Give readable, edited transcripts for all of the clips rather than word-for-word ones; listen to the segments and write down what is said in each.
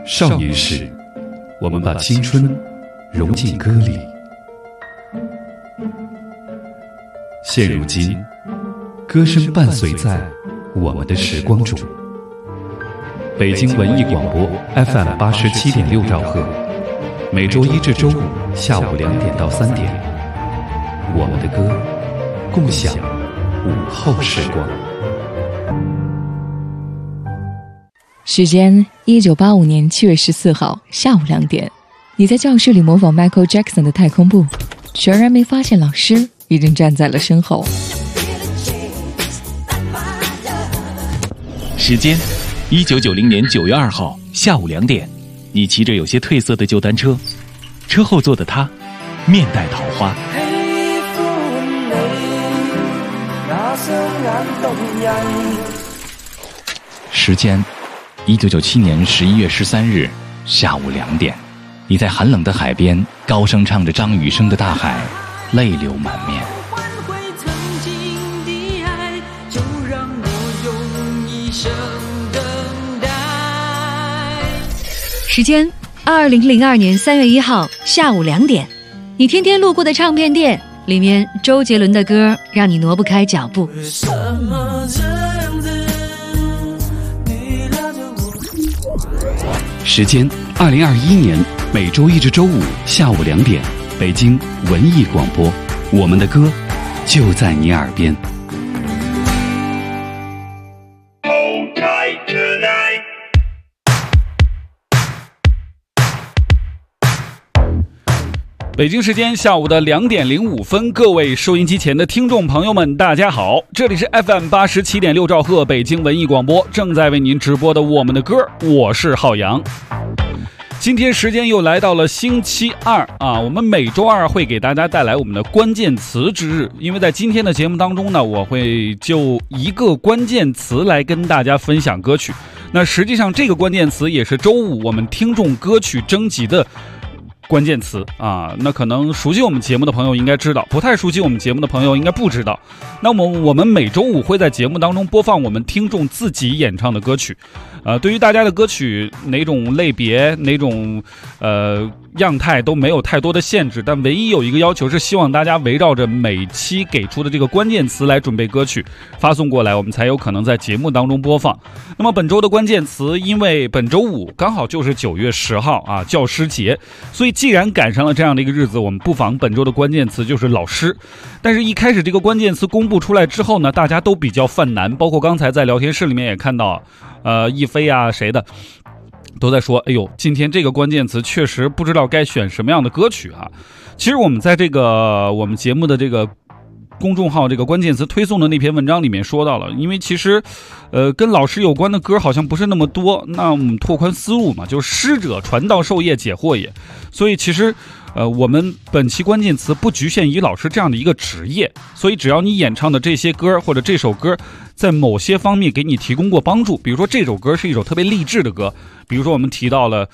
少年时，我们把青春融进歌里。现如今，歌声伴随在我们的时光中。北京文艺广播 FM 87.6兆赫，每周一至周五下午2点到3点，我们的歌，共享午后时光。 时间1985年7月14号下午2点，你在教室里模仿 Michael Jackson 的太空步，全然没发现老师已经站在了身后。 时间1990年9月2号下午2点，你骑着有些褪色的旧单车，车后座的他面带桃花。时间1997年11月13日下午2点，你在寒冷的海边高声唱着张雨生的《大海》，泪流满面。 时间2002年3月1号下午2点，你天天路过的唱片店，里面周杰伦的歌让你挪不开脚步。 时间2021年每周一至周五下午2点，北京文艺广播，我们的歌就在你耳边。北京时间下午的2点05分，各位收音机前的听众朋友们，大家好，这里是 FM 87.6兆赫北京文艺广播，正在为您直播的我们的歌，我是浩洋。今天时间又来到了星期二啊，我们每周二会给大家带来我们的关键词之日，因为在今天的节目当中呢，我会就一个关键词来跟大家分享歌曲。那实际上这个关键词也是周五我们听众歌曲征集的关键词啊，那可能熟悉我们节目的朋友应该知道，不太熟悉我们节目的朋友应该不知道。那么我们每周五会在节目当中播放我们听众自己演唱的歌曲。对于大家的歌曲哪种类别哪种样态都没有太多的限制，但唯一有一个要求是希望大家围绕着每期给出的这个关键词来准备歌曲发送过来，我们才有可能在节目当中播放。那么本周的关键词，因为本周五刚好就是9月10号啊，教师节，所以既然赶上了这样的一个日子，我们不妨本周的关键词就是老师。但是一开始这个关键词公布出来之后呢，大家都比较犯难，包括刚才在聊天室里面也看到亦菲啊谁的都在说，哎呦，今天这个关键词确实不知道该选什么样的歌曲啊。其实我们在这个我们节目的这个公众号这个关键词推送的那篇文章里面说到了，因为其实跟老师有关的歌好像不是那么多，那我们拓宽思路嘛，就是师者传道授业解惑也。所以其实我们本期关键词不局限于老师这样的一个职业，所以只要你演唱的这些歌或者这首歌在某些方面给你提供过帮助，比如说这首歌是一首特别励志的歌，比如说我们提到了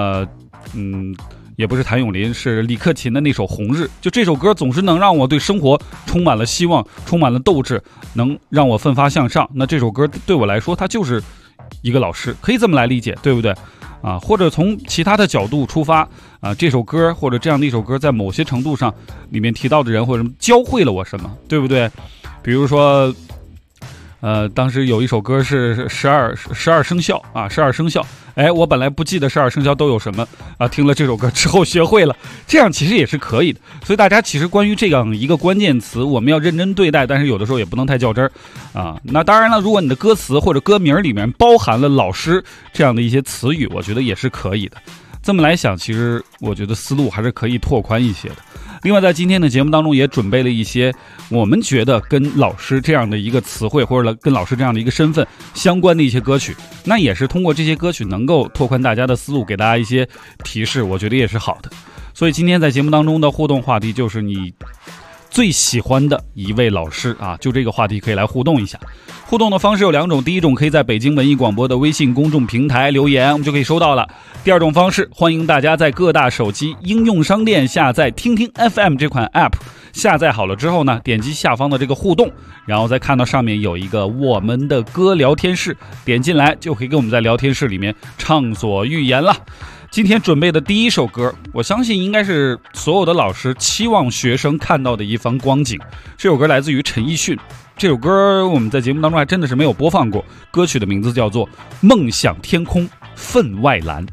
也不是谭咏麟，是李克勤的那首《红日》，就这首歌总是能让我对生活充满了希望，充满了斗志，能让我奋发向上。那这首歌对我来说，它就是一个老师，可以这么来理解，对不对啊？或者从其他的角度出发啊，这首歌或者这样的一首歌，在某些程度上里面提到的人或者教会了我什么，对不对？比如说当时有一首歌是十二生肖啊，12生肖。哎，我本来不记得12生肖都有什么啊，听了这首歌之后学会了，这样其实也是可以的。所以大家其实关于这样一个关键词，我们要认真对待，但是有的时候也不能太较真儿啊。那当然了，如果你的歌词或者歌名里面包含了老师这样的一些词语，我觉得也是可以的。这么来想，其实我觉得思路还是可以拓宽一些的。另外在今天的节目当中也准备了一些我们觉得跟老师这样的一个词汇或者跟老师这样的一个身份相关的一些歌曲，那也是通过这些歌曲能够拓宽大家的思路，给大家一些提示，我觉得也是好的。所以今天在节目当中的互动话题就是你最喜欢的一位老师啊，就这个话题可以来互动一下。互动的方式有2种，第一种可以在北京文艺广播的微信公众平台留言，我们就可以收到了。第二种方式，欢迎大家在各大手机应用商店下载听听 FM 这款 app， 下载好了之后呢，点击下方的这个互动，然后再看到上面有一个我们的歌聊天室，点进来就可以跟我们在聊天室里面畅所欲言了。今天准备的第一首歌，我相信应该是所有的老师期望学生看到的一番光景。这首歌来自于陈奕迅，这首歌我们在节目当中还真的是没有播放过，歌曲的名字叫做《梦想天空分外蓝》。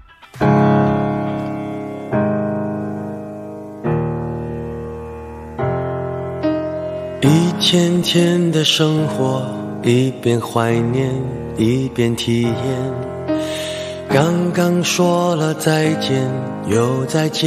一天天的生活，一边怀念一边体验，刚刚说了再见又再见，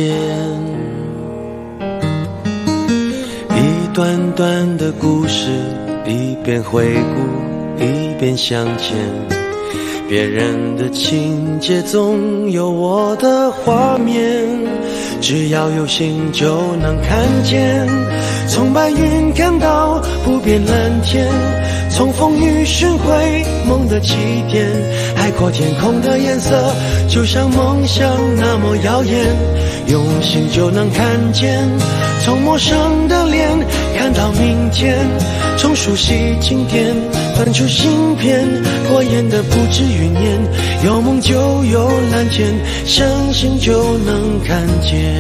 一段段的故事，一边回顾一边向前，别人的情节总有我的画面，只要有心就能看见，从白云看到不变蓝天，从风雨寻回梦的起点，海阔天空的颜色就像梦想那么耀眼，用心就能看见，从陌生的脸看到明天，从熟悉经典翻出新篇，过眼的不止云烟，有梦就有蓝天，相信就能看见。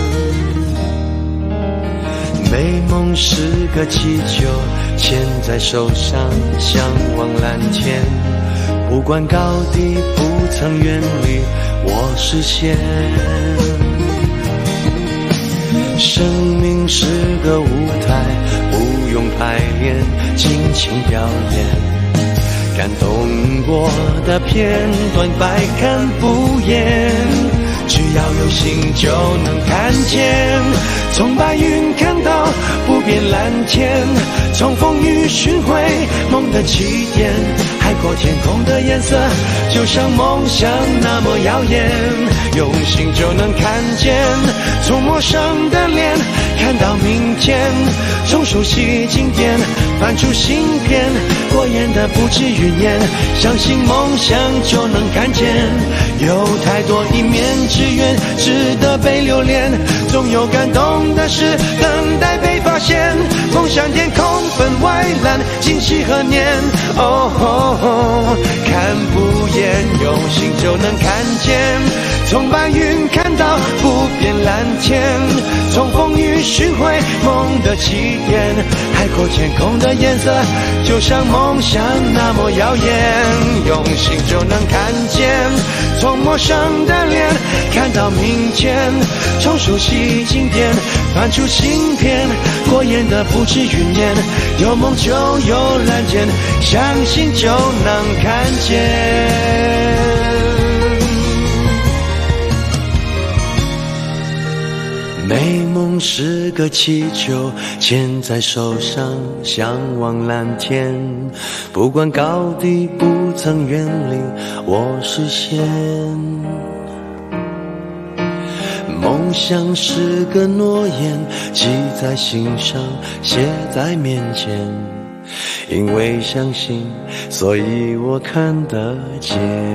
美梦是个气球，牵在手上向往蓝天，不管高低不曾远离我视线。生命是个舞台，不用排练，尽情表演，感动过的片段百看不厌，只要有心就能看见，从白云看到不变蓝天，从风雨寻回梦的起点，海阔天空的颜色就像梦想那么耀眼，用心就能看见，从陌生的脸看到明天，从熟悉经典翻出新篇，过眼的不止云烟，相信梦想就能看见，有太多一面之缘值得被留恋，总有感动的事等待被发现，梦想天空分外蓝，今夕何年，看不厌，用心就能看见，从白云看到不变蓝天，从风雨寻回梦的起点，海阔天空的颜色就像梦想那么耀眼，用心就能看见，从陌生的脸看到明天，从熟悉经典翻出新篇，过眼的不止云烟，有梦就有蓝天，相信就能看见。美梦是个气球，牵在手上向往蓝天，不管高低不曾远离我视线，梦想是个诺言，记在心上写在面前，因为相信所以我看得见。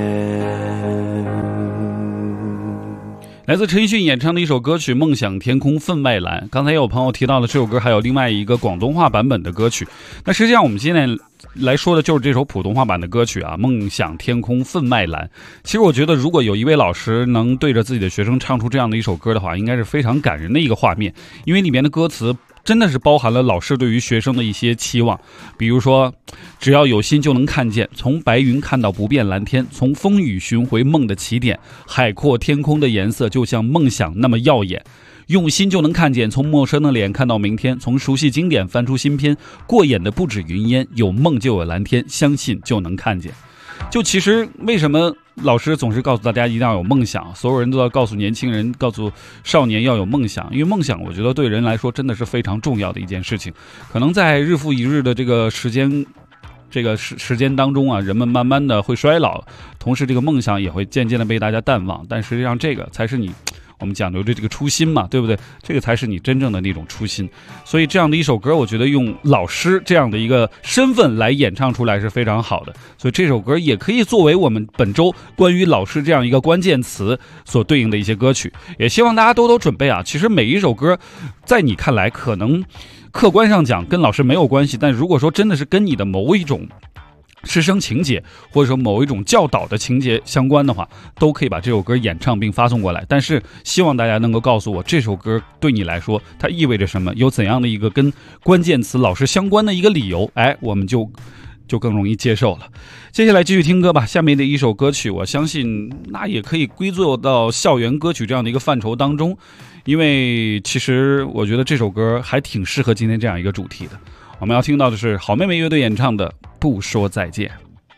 来自陈奕迅演唱的一首歌曲《梦想天空分外蓝》。刚才也有朋友提到了这首歌还有另外一个广东话版本的歌曲，那实际上我们现在来说的就是这首普通话版的歌曲啊，《梦想天空分外蓝》。其实我觉得如果有一位老师能对着自己的学生唱出这样的一首歌的话，应该是非常感人的一个画面，因为里面的歌词真的是包含了老师对于学生的一些期望，比如说只要有心就能看见，从白云看到不变蓝天，从风雨寻回梦的起点，海阔天空的颜色就像梦想那么耀眼，用心就能看见，从陌生的脸看到明天，从熟悉经典翻出新篇，过眼的不止云烟，有梦就有蓝天，相信就能看见。就其实为什么老师总是告诉大家一定要有梦想，所有人都要告诉年轻人，告诉少年要有梦想，因为梦想我觉得对人来说真的是非常重要的一件事情。可能在日复一日的这个时间当中啊，人们慢慢的会衰老，同时这个梦想也会渐渐的被大家淡忘，但实际上这个才是你我们讲究的这个初心嘛，对不对？这个才是你真正的那种初心。所以这样的一首歌，我觉得用老师这样的一个身份来演唱出来是非常好的。所以这首歌也可以作为我们本周关于老师这样一个关键词所对应的一些歌曲。也希望大家都准备啊。其实每一首歌，在你看来可能客观上讲跟老师没有关系，但如果说真的是跟你的某一种师生情节或者说某一种教导的情节相关的话，都可以把这首歌演唱并发送过来。但是希望大家能够告诉我这首歌对你来说它意味着什么，有怎样的一个跟关键词老师相关的一个理由，我们就更容易接受了。接下来继续听歌吧。下面的一首歌曲，我相信那也可以归作到校园歌曲这样的一个范畴当中，因为其实我觉得这首歌还挺适合今天这样一个主题的。我们要听到的是好妹妹乐队演唱的《不说再见》。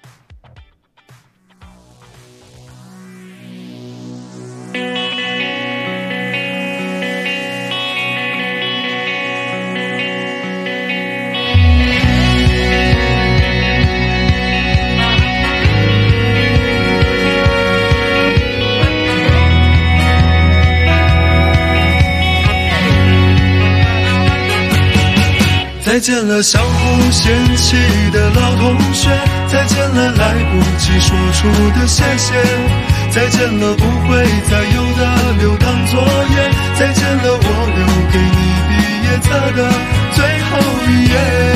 再见了相互嫌弃的老同学，再见了来不及说出的谢谢，再见了不会再有的留堂作业，再见了我留给你毕业册的最后一页。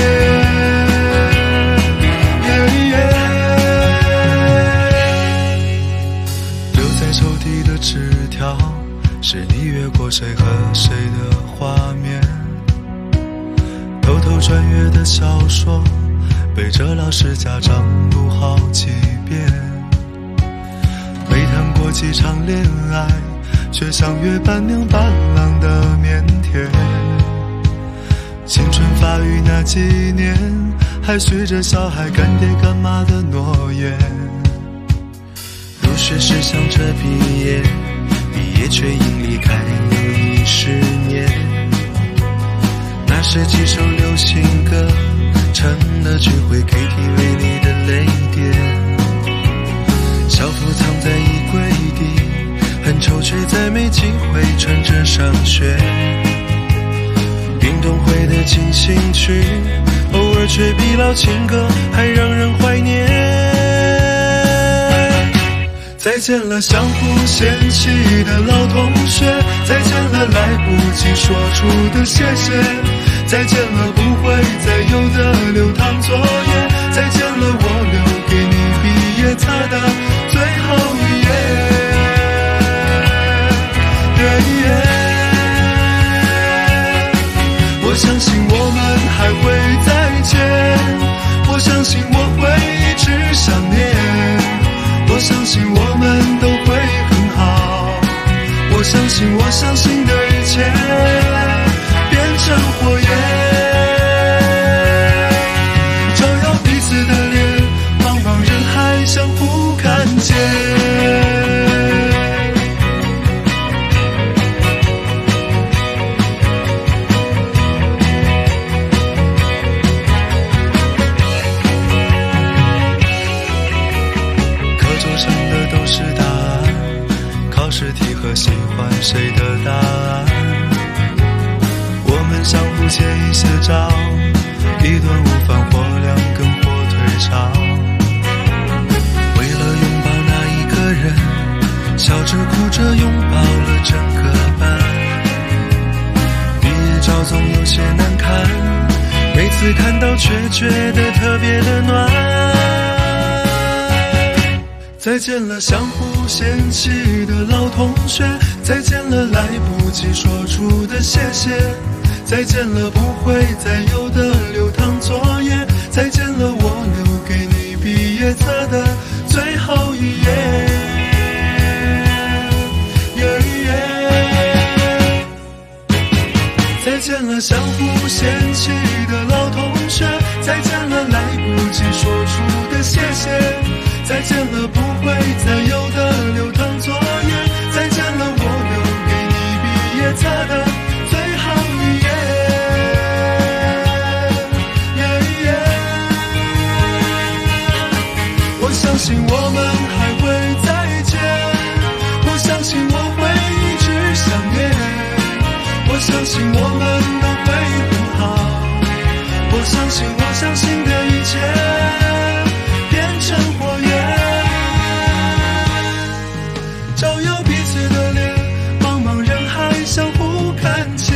留在抽屉的纸条，是你越过谁和谁的画面，偷偷穿越的小说，背着老师家长读好几遍。没谈过几场恋爱，却像约伴娘伴郎的腼腆。青春发育那几年，还许着小孩干爹干妈的诺言。入学时想着毕业，毕业却因离开又10年。那是几首流行歌，成了聚会 KTV 里的泪点。校服藏在衣柜底，很丑却再没机会穿着上学。运动会的进行曲，偶尔却比老情歌还让人怀念。再见了相互嫌弃的老同学，再见了来不及说出的谢谢，再见了不会再有的留堂作业，再见了我留给你毕业册的最后一页。我相信我们还会再见，我相信我会一直想念，我相信我们都会很好，我相信我相信的一切变成火焰，照耀彼此的脸，茫茫人海相互看见。喜欢谁的答案，我们相互借一些招，一顿午饭或2根火腿肠，为了拥抱那一个人，笑着哭着拥抱了整个班。毕业照总有些难看，每次看到却觉得特别的暖。再见了相互嫌弃的老同学，再见了来不及说出的谢谢，再见了不会再有的留堂作业，再见了我留给你毕业册的最后一页。再见了相互嫌弃的老同学，再见了来不及说出的谢谢，再见了不会再有的留堂作业，再见了我留给你毕业册的最后一页。我相信我们还会再识的脸，茫茫人海相互看见。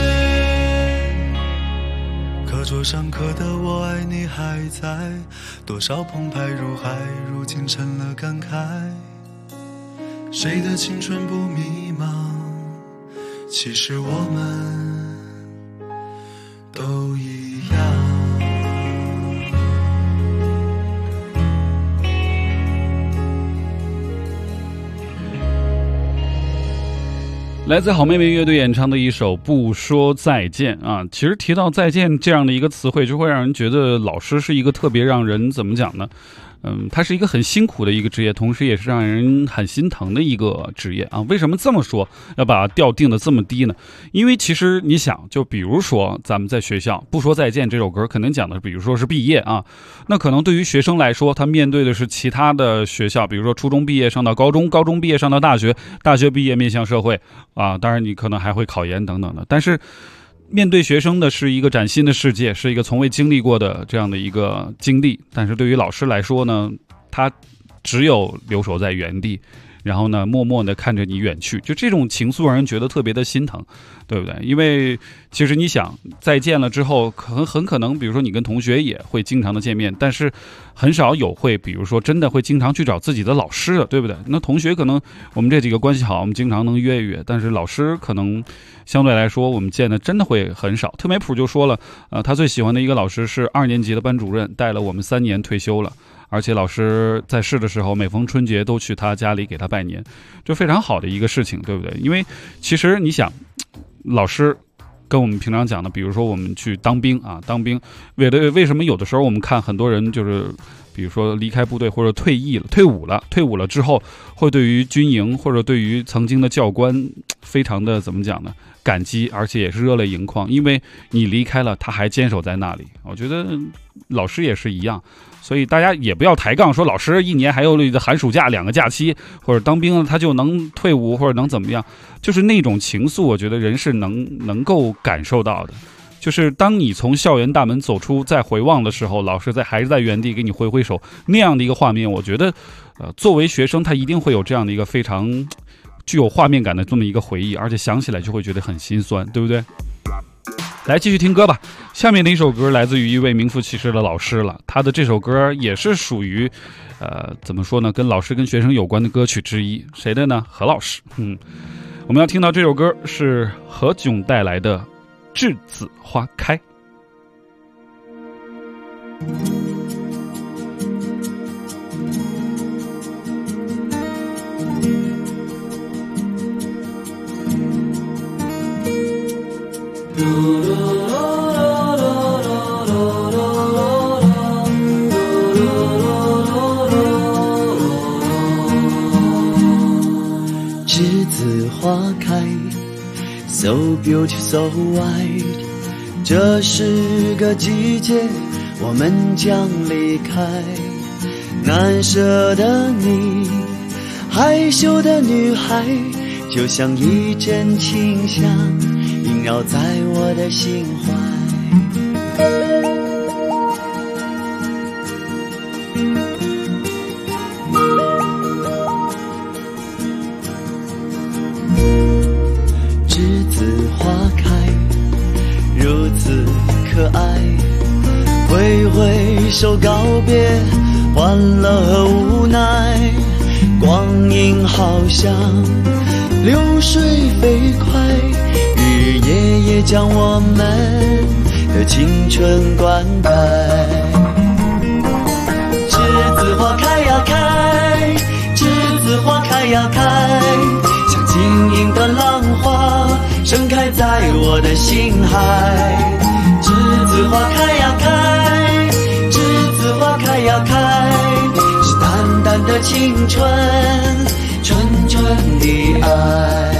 课桌上刻的我爱你还在，多少澎湃如海，如今成了感慨。谁的青春不迷茫？其实我们都一样。 来自好妹妹乐队演唱的一首《不说再见》啊，其实提到再见这样的一个词汇，就会让人觉得老师是一个特别让人怎么讲呢？他是一个很辛苦的一个职业，同时也是让人很心疼的一个职业啊。为什么这么说？要把调定的这么低呢？因为其实你想，就比如说咱们在学校《不说再见》这首歌，可能讲的比如说是毕业啊，那可能对于学生来说，他面对的是其他的学校，比如说初中毕业上到高中，高中毕业上到大学，大学毕业面向社会啊，当然你可能还会考研等等的，但是面对学生的是一个崭新的世界，是一个从未经历过的这样的一个经历。但是对于老师来说呢，他只有留守在原地，然后呢默默地看着你远去，就这种情愫让人觉得特别的心疼，对不对？因为其实你想再见了之后，很可能比如说你跟同学也会经常的见面，但是很少有会比如说真的会经常去找自己的老师的，对不对？那同学可能我们这几个关系好，我们经常能约一约，但是老师可能相对来说我们见的真的会很少。特梅普就说了，他最喜欢的一个老师是2年级的班主任，带了我们3年退休了，而且老师在世的时候每逢春节都去他家里给他拜年，就非常好的一个事情，对不对？因为其实你想，老师跟我们平常讲的，比如说我们去当兵啊，当兵为什么有的时候我们看很多人就是比如说离开部队或者退伍了之后，会对于军营或者对于曾经的教官非常的怎么讲呢，感激，而且也是热泪盈眶，因为你离开了他还坚守在那里。我觉得老师也是一样，所以大家也不要抬杠说老师1年还有寒暑假2个假期，或者当兵了他就能退伍或者能怎么样，就是那种情愫我觉得人是能够感受到的。就是当你从校园大门走出再回望的时候，老师还是在原地给你挥挥手，那样的一个画面，我觉得作为学生他一定会有这样的一个非常具有画面感的这么一个回忆，而且想起来就会觉得很心酸，对不对？来继续听歌吧，下面的一首歌来自于一位名副其实的老师了，他的这首歌也是属于怎么说呢，跟老师跟学生有关的歌曲之一，谁的呢？何老师。我们要听到这首歌是何炅带来的栀子花开。 栀子花开 So beautiful, so white， 这是个季节，我们将离开。难舍的你，害羞的女孩，就像一阵清香，萦绕在我的心怀。可爱，挥挥手告别欢乐和无奈，光阴好像流水飞快，日夜也将我们的青春灌溉。栀子花开呀开，栀子花开呀开，像晶莹的浪花盛开在我的心海。栀子花开呀开，栀子花开呀开，是淡淡的青春，纯纯的爱。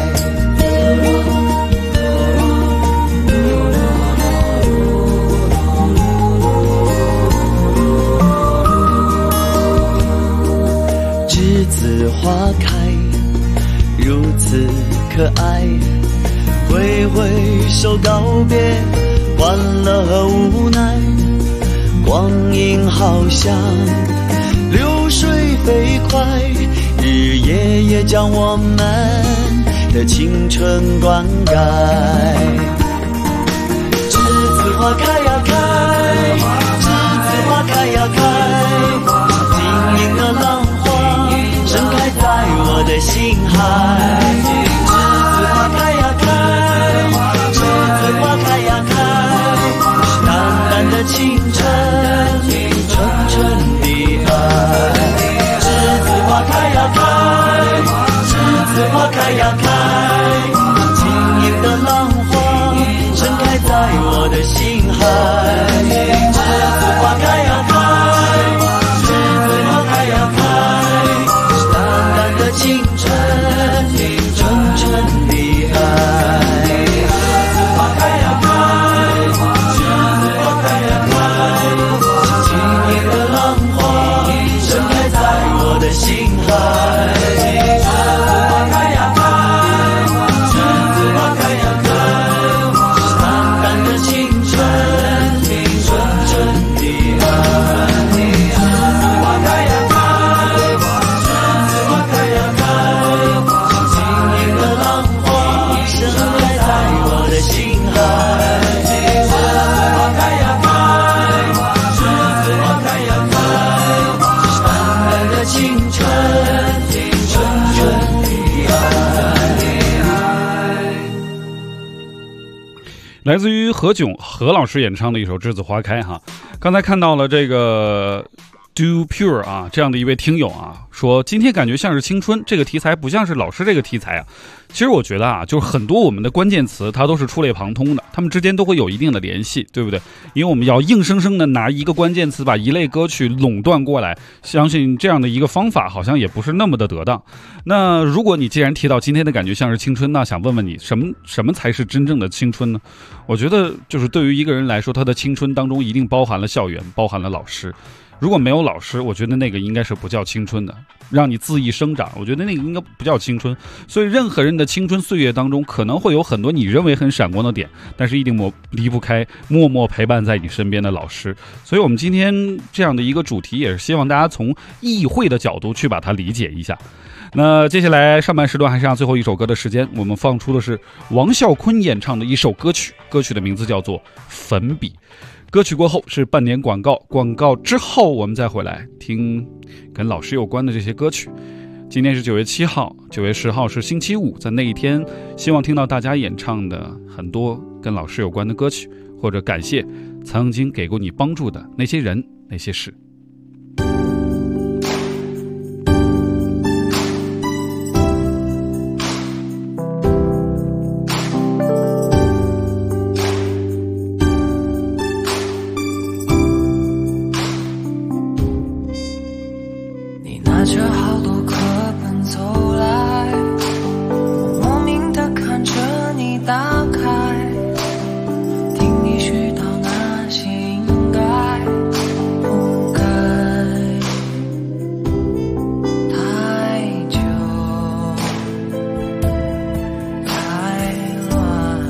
栀子花开，如此可爱，挥挥手告别欢乐和无奈，光阴好像流水飞快，日夜也将我们的青春灌溉。栀子花开呀开，栀子花开呀开，晶莹的浪花盛开在我的心海。栀子花开呀开，栀子花开呀开，淡淡的青春，纯纯的爱。栀子花开呀开，栀子花开呀开，晶莹的浪花盛开在我的心海。栀子花开呀开，栀子花开呀开，淡淡的青春，纯纯的爱。栀子花开呀开，栀子花开呀开，晶莹的浪花盛开在我的心海。栀子花开呀开，栀子花开呀开，淡淡的青春，纯纯的爱。栀子花开呀开，栀子花开呀开，晶莹的浪花盛开在我的心海。栀子花开呀开，栀子花开呀开，淡淡的青春，纯纯的爱。 来自于何炅何老师演唱的一首《栀子花开》哈。刚才看到了这个 Do Pure 啊，这样的一位听友啊，说今天感觉像是青春，这个题材不像是老师这个题材啊。其实我觉得啊，就是很多我们的关键词它都是触类旁通的，它们之间都会有一定的联系，对不对？因为我们要硬生生的拿一个关键词把一类歌曲垄断过来，相信这样的一个方法好像也不是那么的得当。那如果你既然提到今天的感觉像是青春，那想问问你什么才是真正的青春呢？我觉得就是对于一个人来说，他的青春当中一定包含了校园，包含了老师。如果没有老师，我觉得那个应该是不叫青春的，让你恣意生长，我觉得那个应该不叫青春。所以任何人的青春岁月当中可能会有很多你认为很闪光的点，但是一定离不开默默陪伴在你身边的老师。所以我们今天这样的一个主题也是希望大家从意会的角度去把它理解一下。那接下来上半时段还剩下最后一首歌的时间，我们放出的是王啸坤演唱的一首歌曲，歌曲的名字叫做《粉笔》。歌曲过后是半年广告，广告之后我们再回来听跟老师有关的这些歌曲。今天是9月7号，9月10号是星期五，在那一天希望听到大家演唱的很多跟老师有关的歌曲，或者感谢曾经给过你帮助的那些人那些事。 拿着好多课本走来，我莫名地看着你打开，听你絮叨那些应该不该，太久太乱。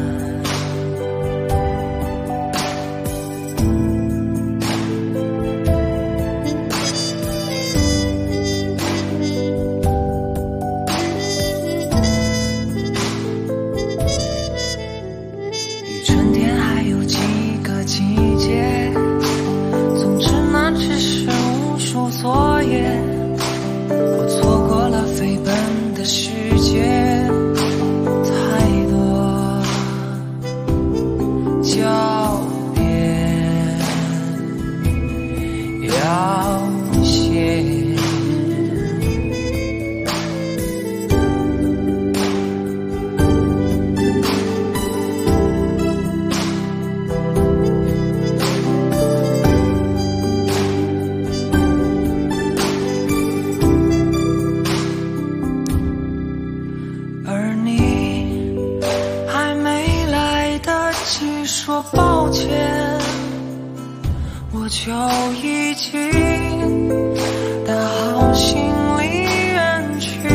作业，我错过了飞奔的世界，太多狡辩要写。说抱歉，我就已经打好行李远去，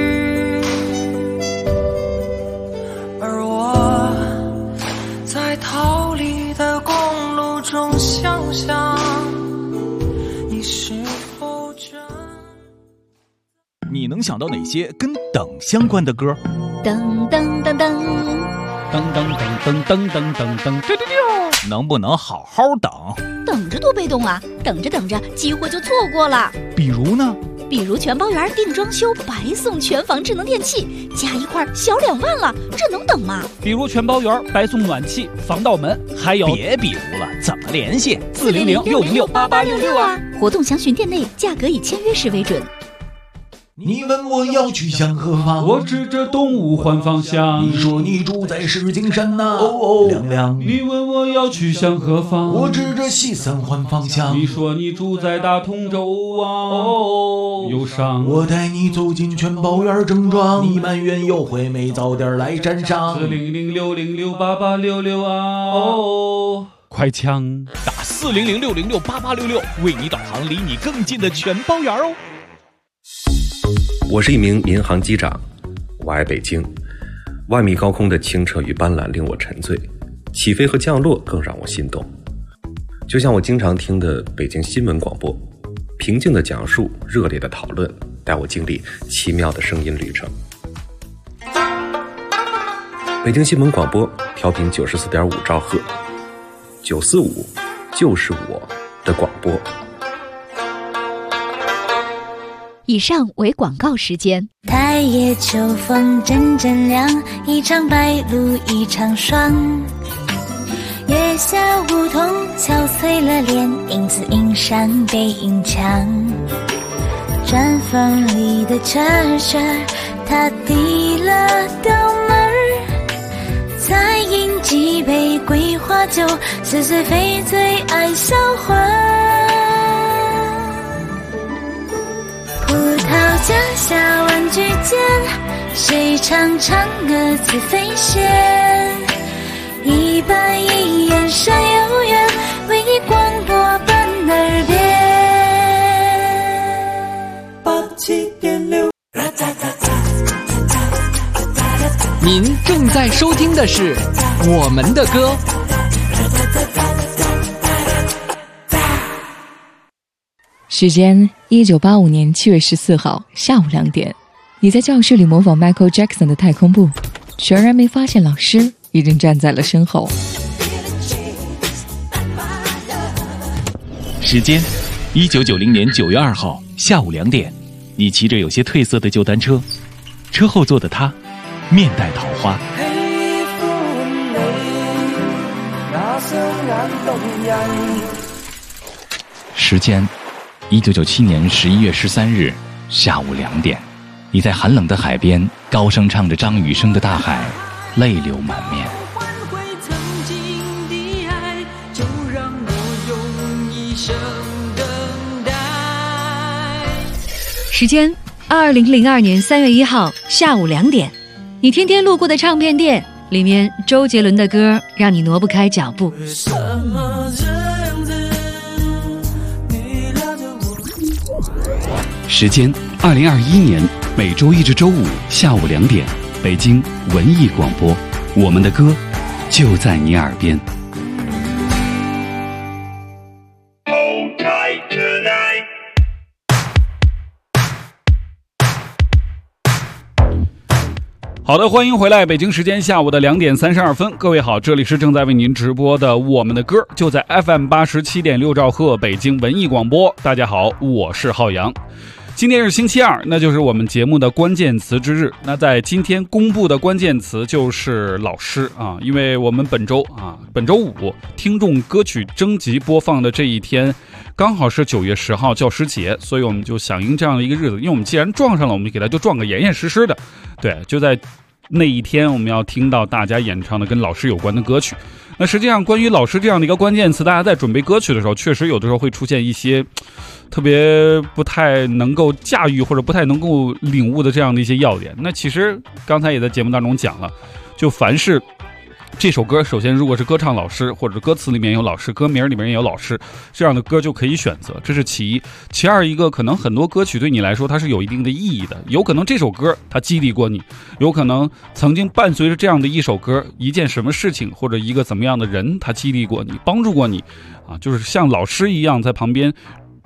而我在逃离的公路中想想，你是否真？ 你能想到哪些跟等相关的歌？ 噔噔噔噔， 噔噔噔噔噔噔噔噔， 能不能好好等？ 等着多被动啊！等着等着，机会就错过了。 比如呢？ 比如全包园定装修白送全房智能电器，加一块小2万了，这能等吗？ 比如全包园白送暖气、防盗门，还有别比如了，怎么联系 ？400-606-8866啊！活动详询店内，价格以签约时为准。 你问我要去向何方， 我指着东吴换方向。 你说你住在石景山呐，亮亮。 你问我要去向何方， 我指着西三换方向。 你说你住在大同州啊，忧伤。 我带你走进全包园正装，你满园优惠没早点来沾上。 400-606-8866啊，快枪打400-606-8866，为你导航离你更近的全包园哦。 我是一名民航机长，我爱北京。万米高空的清澈与斑斓令我沉醉，起飞和降落更让我心动。就像我经常听的北京新闻广播，平静的讲述，热烈的讨论，带我经历奇妙的声音旅程。北京新闻广播调频94.5兆赫，945就是我的广播。 以上为广告时间。 太夜秋风阵阵凉，一场白露一场霜。月下梧桐憔悴了脸，影子映上背影墙。毡房里的蛐蛐，它递了刀门，再饮几杯桂花酒，似水非醉爱销魂。葡萄架下玩具间，谁唱嫦娥自飞仙？一板一眼山有缘，为你广播伴耳边。 87.6， 您正在收听的是我们的歌。 时间1985年7月14号下午2点，你在教室里模仿 Michael Jackson 的太空步，全然没发现老师已经站在了身后。 时间1990年9月2号下午2点，你骑着有些褪色的旧单车，车后座的他面带桃花。时间1997年11月13日下午2点，你在寒冷的海边高声唱着张雨生的《大海》，泪流满面。 时间2002年3月1号下午2点，你天天路过的唱片店，里面周杰伦的歌让你挪不开脚步。 时间2021年每周一至周五下午2点，北京文艺广播，我们的歌就在你耳边。好的，欢迎回来，北京时间下午的2点32分，各位好，这里是正在为您直播的我们的歌，就在 FM 87.6兆赫北京文艺广播。大家好，我是浩洋。今天是星期二，那就是我们节目的关键词之日。那在今天公布的关键词就是老师啊，因为我们本周五听众歌曲征集播放的这一天刚好是9月10号教师节，所以我们就响应这样的一个日子，因为我们既然撞上了，我们给它就撞个严严实实的。对，就在那一天我们要听到大家演唱的跟老师有关的歌曲。那实际上关于老师这样的一个关键词，大家在准备歌曲的时候，确实有的时候会出现一些特别不太能够驾驭或者不太能够领悟的这样的一些要点。那其实刚才也在节目当中讲了，就凡是这首歌，首先如果是歌唱老师或者歌词里面有老师，歌名里面也有老师，这样的歌就可以选择，这是其一。其二，一个可能很多歌曲对你来说它是有一定的意义的，有可能这首歌它激励过你，有可能曾经伴随着这样的一首歌，一件什么事情或者一个怎么样的人他激励过你，帮助过你啊，就是像老师一样在旁边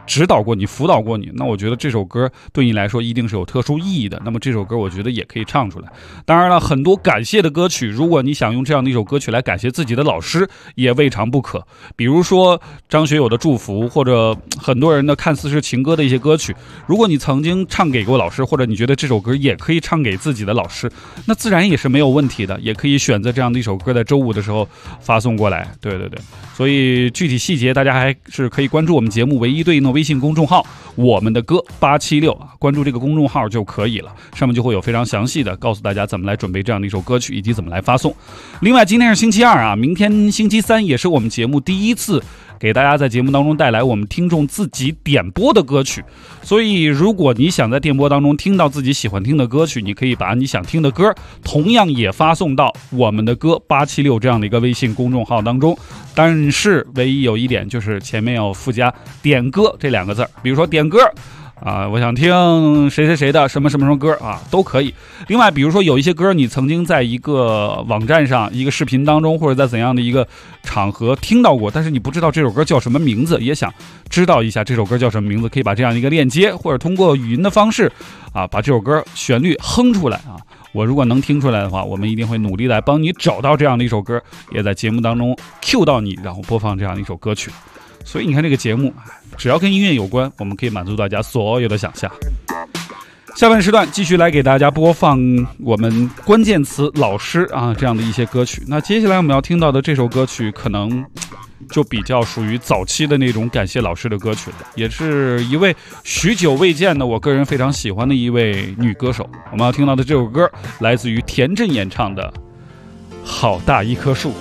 指导过你、辅导过你，那我觉得这首歌对你来说一定是有特殊意义的。那么这首歌我觉得也可以唱出来。当然了，很多感谢的歌曲，如果你想用这样的一首歌曲来感谢自己的老师，也未尝不可。比如说张学友的《祝福》，或者很多人的看似是情歌的一些歌曲，如果你曾经唱给过老师，或者你觉得这首歌也可以唱给自己的老师，那自然也是没有问题的，也可以选择这样的一首歌在周五的时候发送过来。对，所以具体细节大家还是可以关注我们节目唯一对应的微信公众号我们的歌876，关注这个公众号就可以了，上面就会有非常详细的告诉大家怎么来准备这样的一首歌曲，以及怎么来发送。另外今天是星期二啊，明天星期三也是我们节目第一次给大家在节目当中带来我们听众自己点播的歌曲，所以如果你想在电波当中听到自己喜欢听的歌曲，你可以把你想听的歌同样也发送到我们的歌876这样的一个微信公众号当中。但是唯一有一点，就是前面要附加点歌这2个字，比如说点歌啊，我想听谁谁谁的什么什么什么歌啊，都可以。另外比如说有一些歌你曾经在一个网站上、一个视频当中，或者在怎样的一个场合听到过，但是你不知道这首歌叫什么名字，也想知道一下这首歌叫什么名字，可以把这样一个链接，或者通过语音的方式啊，把这首歌旋律哼出来啊。我如果能听出来的话，我们一定会努力来帮你找到这样的一首歌，也在节目当中 cue 到你，然后播放这样的一首歌曲。所以你看这个节目只要跟音乐有关，我们可以满足大家所有的想象。下半时段继续来给大家播放我们关键词老师啊这样的一些歌曲。那接下来我们要听到的这首歌曲可能就比较属于早期的那种感谢老师的歌曲了，也是一位许久未见的我个人非常喜欢的一位女歌手。我们要听到的这首歌来自于田震演唱的《好大一棵树》。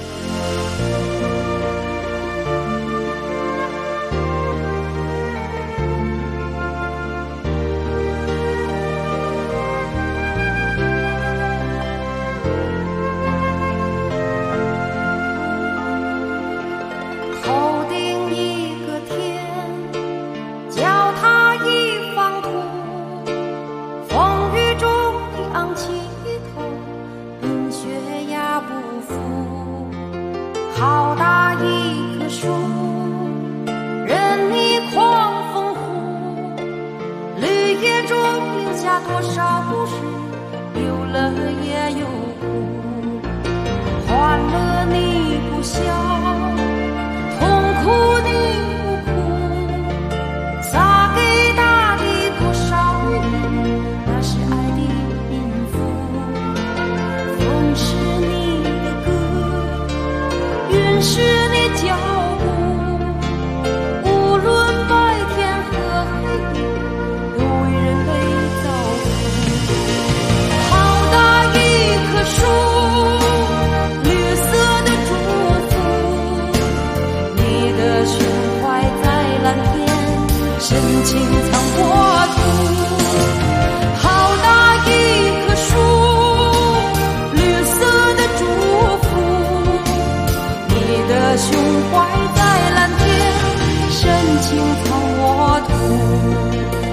好大一棵树，任你狂风呼，绿叶中留下多少故事，有乐也有苦，欢乐你不笑，痛苦你不哭，洒给大地多少雨，那是爱的音符，风是你的歌，云是你脚步，无论白天和黑夜，都为人类造福。好大一棵树，绿色的祝福，你的胸怀在蓝天，深情藏国土。好大一棵树，绿色的祝福，你的胸怀在蓝天，深情藏我土。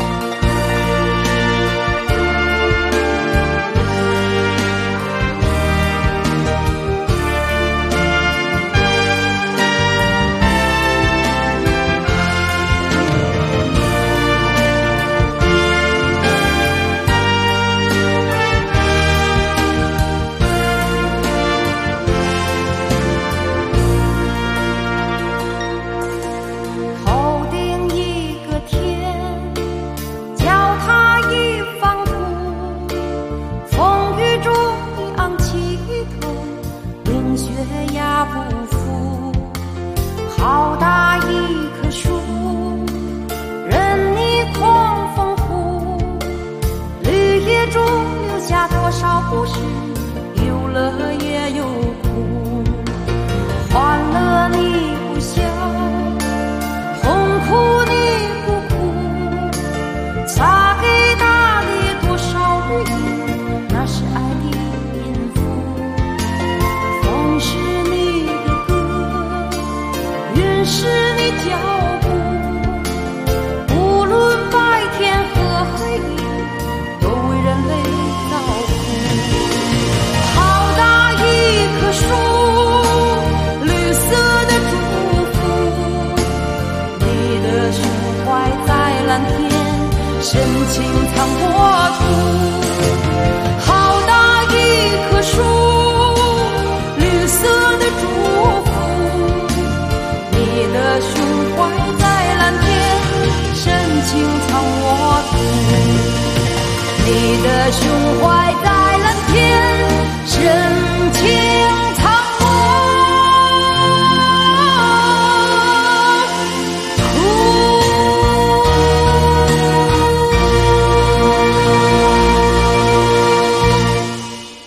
头顶一个天，脚踏一方土，风雨中你昂起头，冰雪压不服。好大一棵树，任你狂风呼，绿叶中留下多少故事，有乐也有苦，欢乐你不笑，痛苦你不哭，洒给大地多少雨，那是爱的音符，风是你的歌，云是你脚步，无论白天和黑夜，都为人类造福。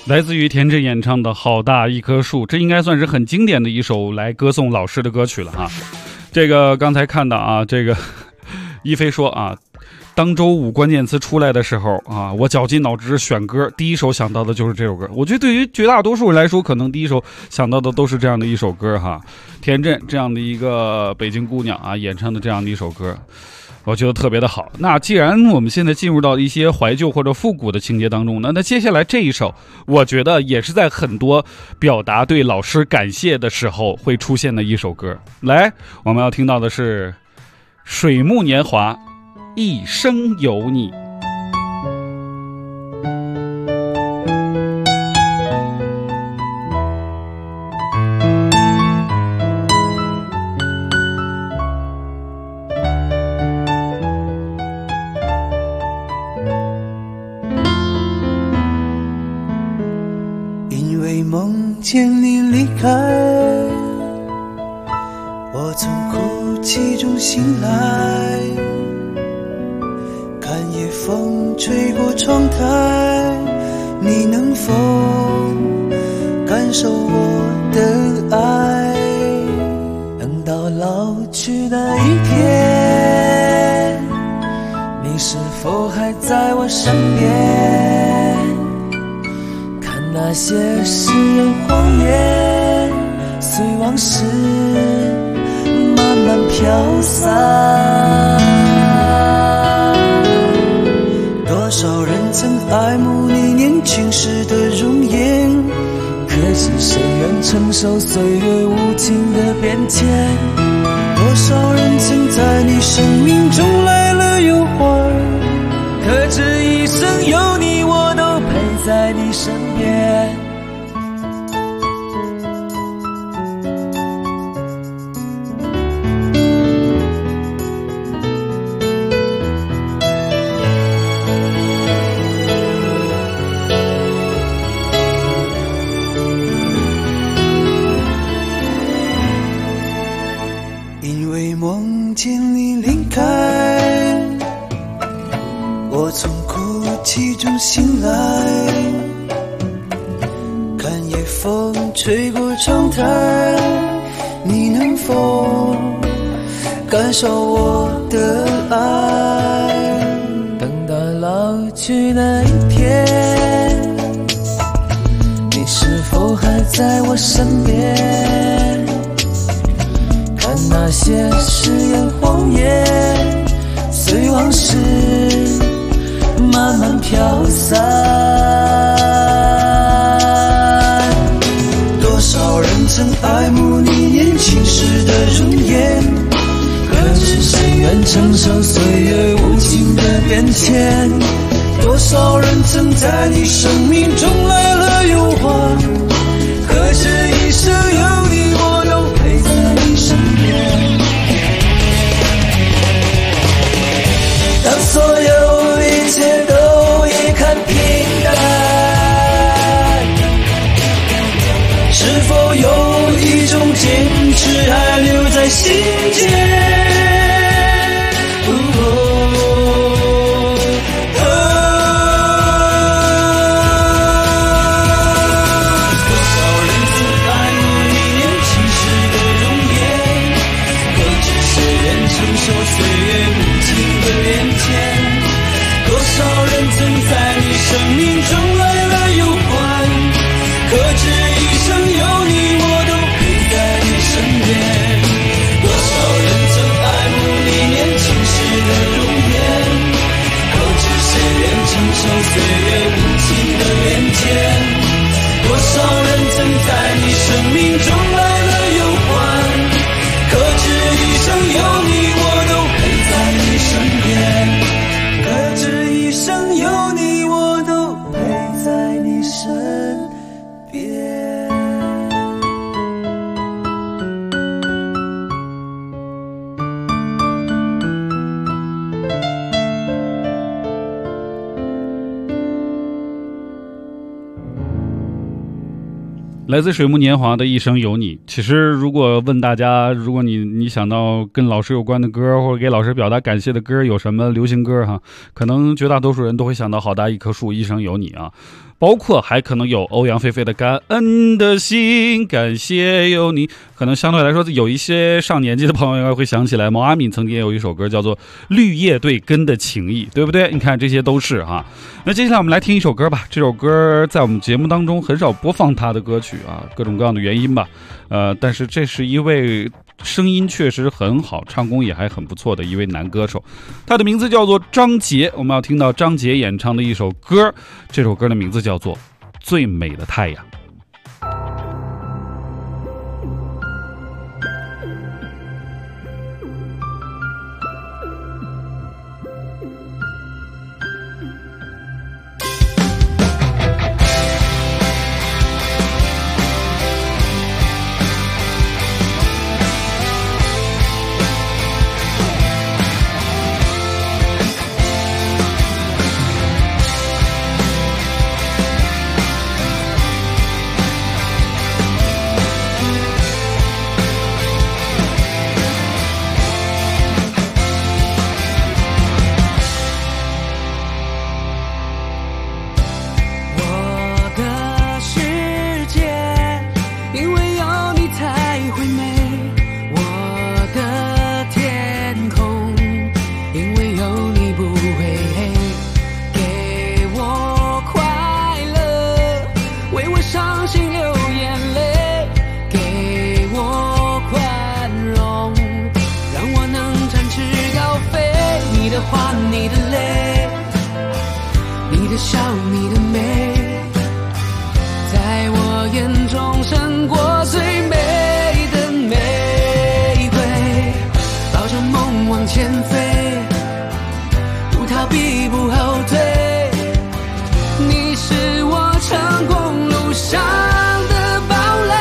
来自于田震演唱的《好大一棵树》，这应该算是很经典的一首来歌颂老师的歌曲了哈。这个刚才看到啊，这个一飞说啊，当周5关键词出来的时候啊，我绞尽脑汁选歌，第一首想到的就是这首歌。我觉得对于绝大多数人来说，可能第一首想到的都是这样的一首歌哈。田震这样的一个北京姑娘啊，演唱的这样的一首歌，我觉得特别的好。那既然我们现在进入到一些怀旧或者复古的情节当中呢，那接下来这一首，我觉得也是在很多表达对老师感谢的时候会出现的一首歌。来，我们要听到的是水木年华，一生有你。 梦见你离开，我从哭泣中醒来，看夜风吹过窗台，你能否感受我的爱？等到老去那一天，你是否还在我身边？那些誓言谎言，随往事慢慢飘散。多少人曾爱慕你年轻时的容颜，可惜谁愿承受岁月无情的变迁？多少人曾在你生命中来了又还，可这一生有你，我都陪在你身边。因为梦见你离开，我从哭泣中醒来，看夜风吹过窗台，你能否感受我的爱？等到老去那一天，你是否还在我身边？看那些誓言谎言，随往事慢慢飘散。多少人曾爱慕你年轻时的容颜，可是谁愿承受岁月无情的变迁？多少人曾在你生命中来了又还，可是一生有你，我都陪在你身边。当所有一切都已看平淡，是否有一种坚持还留在心间？生命中来了又还，可这一生有你，我都陪在你身边。多少人曾爱慕你年轻时的容颜，可知谁愿承受岁月无情的变迁？多少人曾在你生命中来了又还，可知一生有你，我都陪在你身边。可知一生有你，我都陪在你身边。 来自水木年华的一生有你。其实如果问大家，如果你想到跟老师有关的歌，或者给老师表达感谢的歌有什么流行歌哈，可能绝大多数人都会想到好大一棵树，一生有你啊。包括还可能有欧阳菲菲的感恩的心，感谢有你。可能相对来说有一些上年纪的朋友应该会想起来，毛阿敏曾经也有一首歌叫做绿叶对根的情谊，对不对？你看这些都是哈。那接下来我们来听一首歌吧。这首歌在我们节目当中很少播放他的歌曲啊，各种各样的原因吧。但是这是一位声音确实很好，唱功也还很不错的一位男歌手，他的名字叫做张杰。我们要听到张杰演唱的一首歌，这首歌的名字叫做《最美的太阳》。 笑，你的美，在我眼中胜过最美的玫瑰。抱着梦往前飞，不逃避不后退，你是我成功路上的堡垒。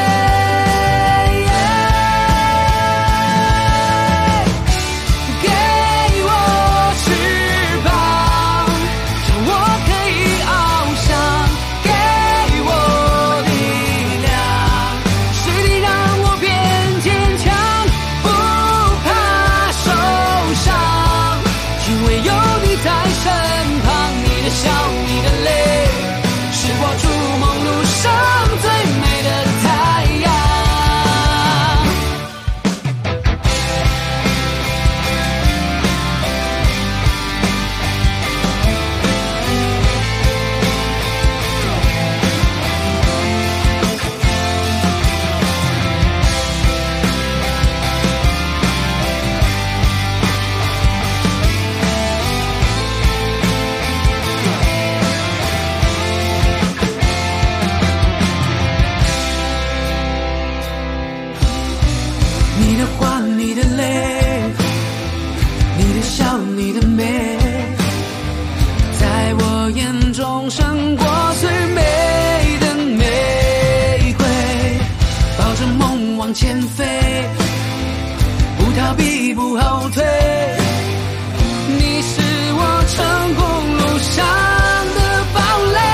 你的话，你的泪，你的笑，你的美，在我眼中胜过最美的玫瑰。抱着梦往前飞，不逃避不后退，你是我成功路上的堡垒。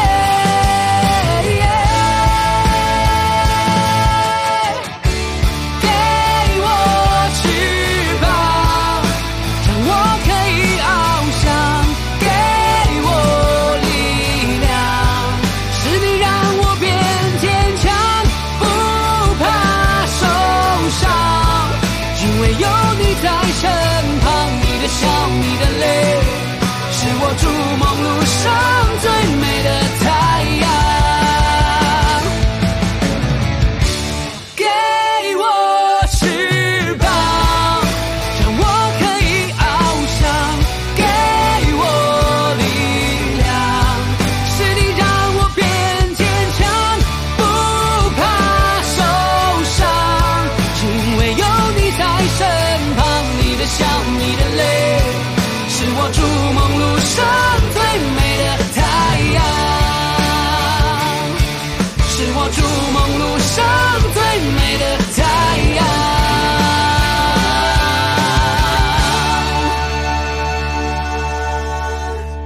在身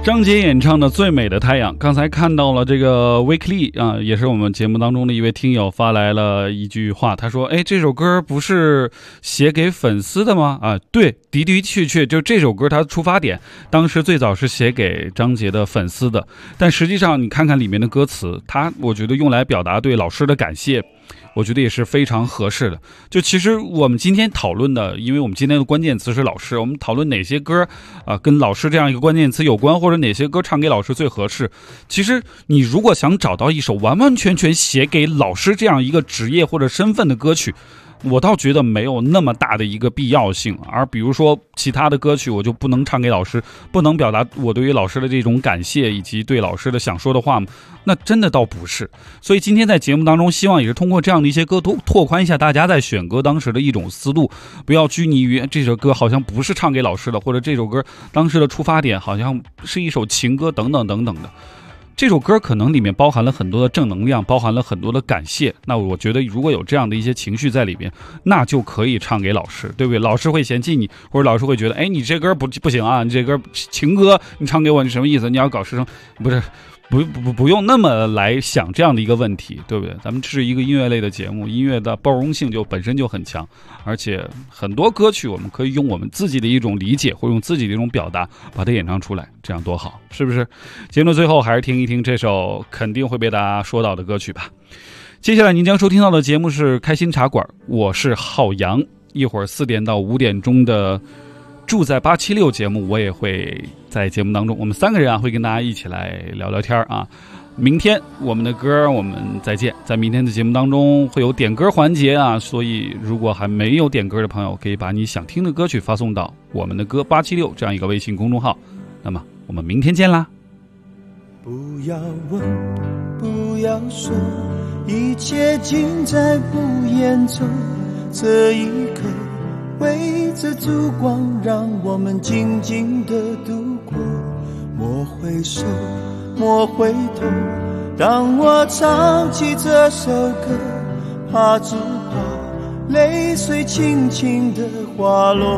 张杰演唱的《最美的太阳》，刚才看到了这个 Weekly 啊，也是我们节目当中的一位听友发来了一句话，他说：“哎，这首歌不是写给粉丝的吗？”啊，对，的的确确，就这首歌它的出发点，当时最早是写给张杰的粉丝的，但实际上你看看里面的歌词，我觉得用来表达对老师的感谢。我觉得也是非常合适的。就其实我们今天讨论的，因为我们今天的关键词是老师，我们讨论哪些歌跟老师这样一个关键词有关，或者哪些歌唱给老师最合适。其实你如果想找到一首完完全全写给老师这样一个职业或者身份的歌曲，我倒觉得没有那么大的一个必要性。而比如说其他的歌曲我就不能唱给老师，不能表达我对于老师的这种感谢以及对老师的想说的话吗？那真的倒不是。所以今天在节目当中，希望也是通过这样的一些歌拓宽一下大家在选歌当时的一种思路，不要拘泥于这首歌好像不是唱给老师的，或者这首歌当时的出发点好像是一首情歌等等等等的。这首歌可能里面包含了很多的正能量，包含了很多的感谢，那我觉得如果有这样的一些情绪在里面，那就可以唱给老师，对不对？老师会嫌弃你，或者老师会觉得，哎，你这歌不行啊，你这歌情歌你唱给我，你什么意思？你要搞师生，不用那么来想这样的一个问题，对不对？咱们是一个音乐类的节目，音乐的包容性就本身就很强，而且很多歌曲我们可以用我们自己的一种理解，或用自己的一种表达把它演唱出来，这样多好，是不是？节目最后还是听一听这首肯定会被大家说到的歌曲吧。接下来您将收听到的节目是开心茶馆，我是浩洋，一会儿4点到5点钟的住在876节目，我也会在节目当中，我们3个人会跟大家一起来聊聊天啊。明天我们的歌我们再见，在明天的节目当中会有点歌环节啊，所以如果还没有点歌的朋友，可以把你想听的歌曲发送到我们的歌876这样一个微信公众号。那么我们明天见啦。 不要问，不要说，一切尽在不言中，这一刻围着烛光，让我们静静地度过。莫回首，莫回头，当我唱起这首歌，怕只怕泪水轻轻地滑落。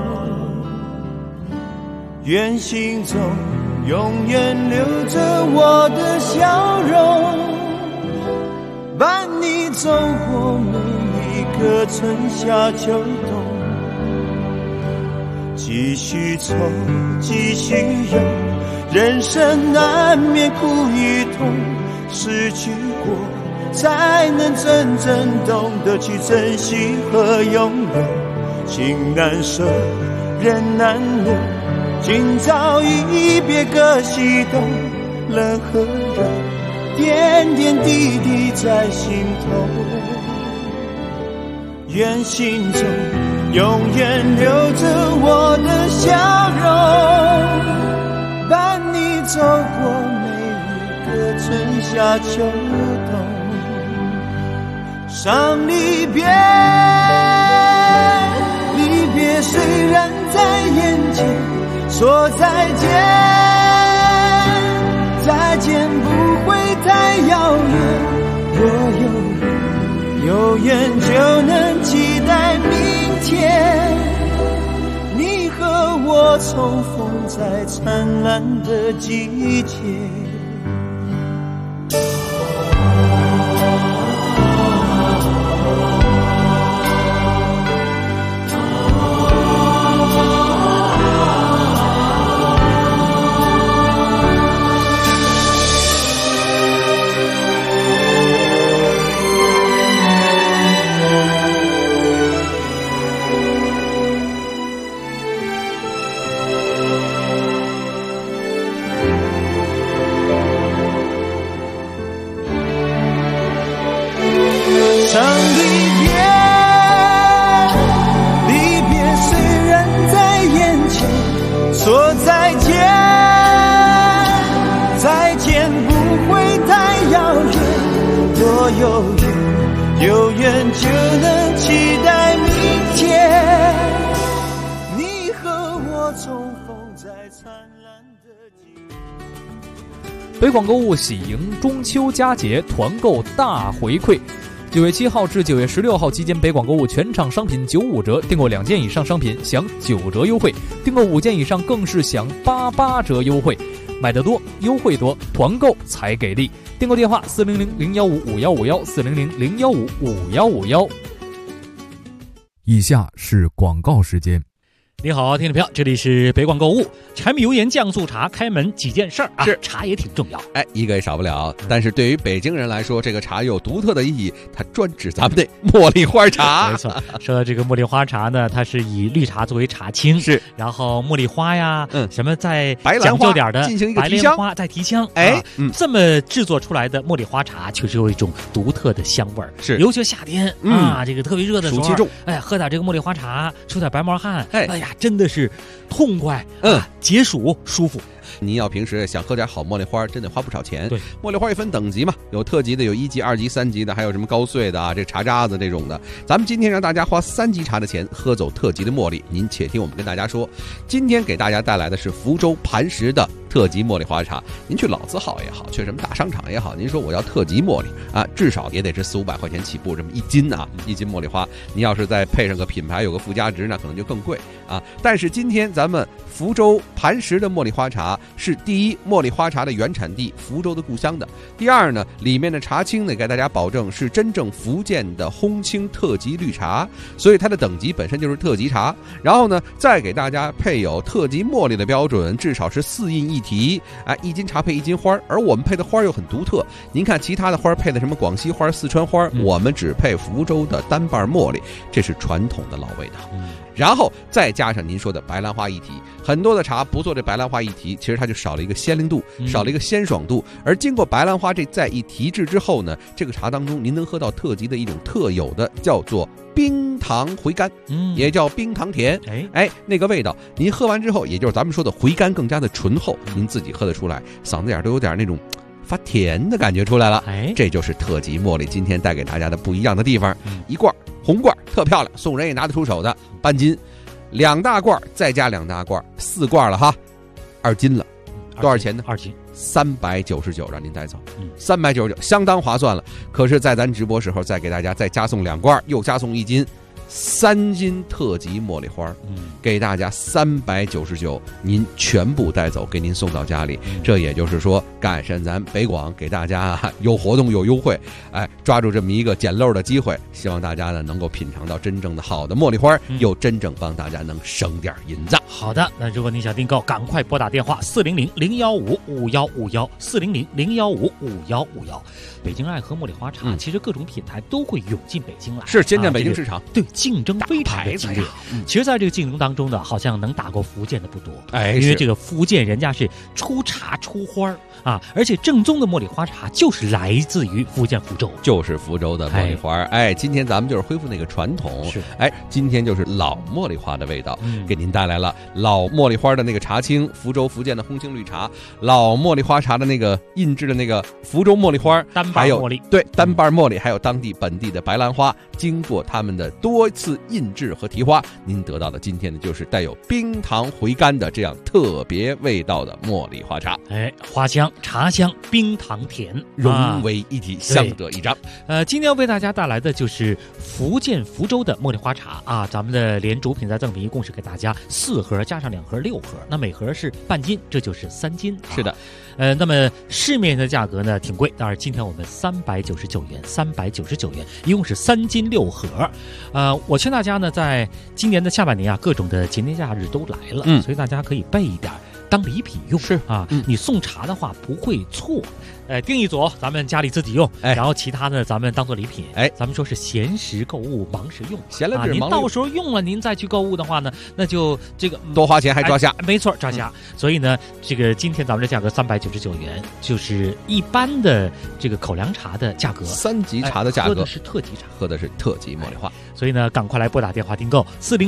愿心中永远留着我的笑容，伴你走过每一个春夏秋冬。继续愁，继续忧，人生难免苦与痛，失去过才能真正懂得去珍惜和拥有。情难舍，人难留，今朝一别各西东，冷和热点点滴滴在心头。愿心中永远留着我的笑容，伴你走过每一个春夏秋冬。伤离别，离别虽然在眼前，说再见，再见不会太遥远。若有缘就能期待明天，你和我重逢在灿烂的季节。伤离别，离别虽然在眼前，说再见，再见不会太遥远。若有缘就能期待明天，你和我重逢在灿烂的季节。 北广购物喜迎中秋佳节团购大回馈。9月7号至9月16号期间，北广购物全场商品95折，订购2件以上商品享9折优惠，订购5件以上更是享88折优惠。 买得多，优惠多，团购才给力。订购电话400-015-5151，400-015-5151。 以下是广告时间。 你好，听众朋友，这里是北广购物。柴米油盐酱醋茶开门几件事儿啊， 是茶也挺重要， 一个也少不了。但是对于北京人来说，这个茶有独特的意义，它专指咱们的茉莉花茶。 没错，说到这个茉莉花茶呢，它是以绿茶作为茶青， 是， 然后茉莉花呀，什么再白讲究点的进行一个白莲花再提香，这么制作出来的茉莉花茶确实有一种独特的香味儿。 是， 尤其夏天这个特别热的时候， 暑气重， 喝点这个茉莉花茶，出点白毛汗，哎呀，真的是痛快，解暑舒服。 您要平时想喝点好茉莉花，真的花不少钱。 对， 茉莉花也分等级嘛，有特级的，有1级、2级、3级的，还有什么高碎的啊，这茶渣子这种的。咱们今天让大家花3级茶的钱喝走特级的茉莉，您且听我们跟大家说，今天给大家带来的是福州磐石的特级茉莉花茶。您去老字号也好，去什么大商场也好，您说我要特级茉莉啊，至少也得是400-500块钱起步，这么1斤啊，1斤茉莉花，您要是再配上个品牌，有个附加值，那可能就更贵啊。但是今天咱们福州磐石的茉莉花茶是第一，茉莉花茶的原产地，福州的故乡的；第二呢，里面的茶青呢，给大家保证是真正福建的烘青特级绿茶，所以它的等级本身就是特级茶。然后呢，再给大家配有特级茉莉的标准，至少是4印1提，1斤茶配1斤花，而我们配的花又很独特。您看其他的花配的什么广西花、四川花，我们只配福州的单瓣茉莉，这是传统的老味道。然后再加上您说的白兰花1提，很多的茶不做这白兰花1提，其实它就少了一个鲜灵度，少了一个鲜爽度。而经过白兰花这再一提制之后呢，这个茶当中您能喝到特级的一种特有的叫做冰糖回甘，也叫冰糖甜。那个味道您喝完之后，也就是咱们说的回甘更加的醇厚，您自己喝得出来，嗓子眼都有点那种发甜的感觉出来了。这就是特级茉莉今天带给大家的不一样的地方。一罐红罐特漂亮，送人也拿得出手的，半斤，2大罐再加2大罐，4罐了哈，2斤了。多少钱呢 ？2斤 399，让您带走，399相当划算了。可是在咱直播时候再给大家再加送2罐，又加送1斤，3斤特级茉莉花，给大家399，您全部带走，给您送到家里。这也就是说，赶上咱北广给大家有活动有优惠，抓住这么一个捡漏的机会，希望大家呢能够品尝到真正的好的茉莉花，又真正帮大家能省点银子。 好的，那如果您想订购，赶快拨打电话400-015-5151，400-015-5151。北京爱喝茉莉花茶，其实各种品牌都会涌进北京来， 是兼占北京市场， 对，竞争非常的激烈。其实在这个竞争当中呢，好像能打过福建的不多，因为这个福建人家是出茶出花啊，而且正宗的茉莉花茶就是来自于福建福州， 就是福州的茉莉花。今天咱们就是恢复那个传统，今天就是老茉莉花的味道，给您带来了老茉莉花的那个茶青，福州福建的烘青绿茶，老茉莉花茶的那个印制的那个福州茉莉花， 单瓣茉莉， 对，单瓣茉莉，还有当地本地的白兰花，经过他们的多次印制和提花，您得到的今天的就是带有冰糖回甘的这样特别味道的茉莉花茶。 花香、茶香、冰糖甜融为一体，相得益彰。 今天为大家带来的就是福建福州的茉莉花茶啊，咱们的连主品再赠品一共是给大家4盒加上2盒6盒，那每盒是半斤，这就是3斤。 是的。 那么市面的价格呢挺贵，但是今天我们399元，399元，一共是3斤6盒。我劝大家呢，在今年的下半年啊，各种的节年假日都来了，所以大家可以备一点当礼品用。 是啊，你送茶的话不会错。订一组咱们家里自己用，然后其他的咱们当做礼品。咱们说是闲时购物，忙时用， 闲了您到时候用了，您再去购物的话呢，那就这个多花钱还抓瞎。 没错，抓瞎。所以呢，这个今天咱们的价格399元，就是一般的这个口粮茶的价格 ，3级茶的价格， 喝的是特级茶， 喝的是特级茉莉花。 所以呢，赶快来拨打电话订购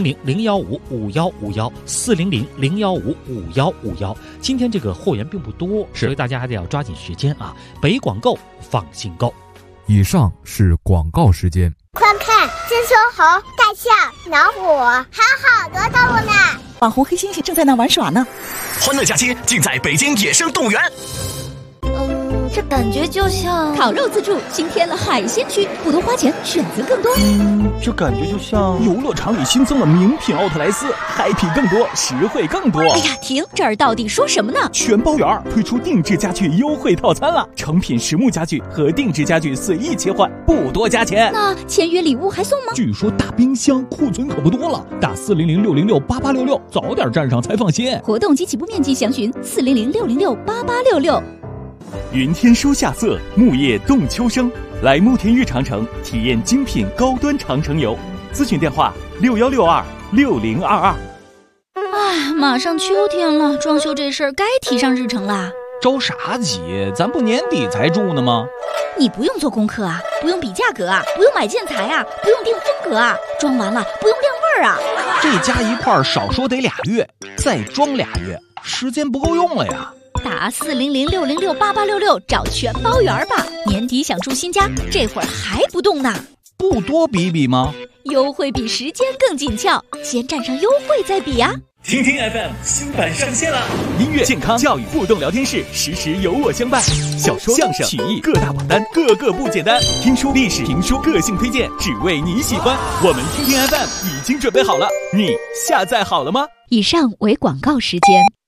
400-015-5151，400-015-5151。今天这个货源并不多，所以大家还得要抓紧时间啊！北广购，放心购。 以上是广告时间。 快看，这猕猴、大象、老虎，还有好多动物呢！ 网红黑猩猩正在那玩耍呢。 欢乐假期尽在北京野生动物园。 这感觉就像烤肉自助新添了海鲜区，不多花钱，选择更多。 这感觉就像游乐场里新增了名品奥特莱斯，嗨皮更多，实惠更多。 哎呀，停！这儿到底说什么呢？ 全包圆推出定制家具优惠套餐了，成品实木家具和定制家具随意切换，不多加钱。 那签约礼物还送吗？ 据说大冰箱库存可不多了，打400-606-8866，早点站上才放心。 活动及起步面积详询400-606-8866。 云天书夏色，木叶动秋声，来慕田峪长城体验精品高端长城游。咨询电话6162-6022。 哎，马上秋天了，装修这事儿该提上日程啦。 着啥急？咱不年底才住呢吗？ 你不用做功课啊，不用比价格啊，不用买建材啊，不用定风格啊，装完了不用晾味儿啊。 这加一块少说得2月，再装2月，时间不够用了呀。 打400-606-8866找全包圆吧。年底想住新家，这会儿还不动呢？ 不多比比吗？ 优惠比时间更紧俏，先占上优惠再比啊。 听听 FM 新版上线了，音乐、健康、教育互动聊天室，时时有我相伴。小说、相声、曲艺各大榜单，个个不简单。听书、历史、评书，个性推荐，只为你喜欢。我们听听 FM 已经准备好了，你下载好了吗？ 以上为广告时间。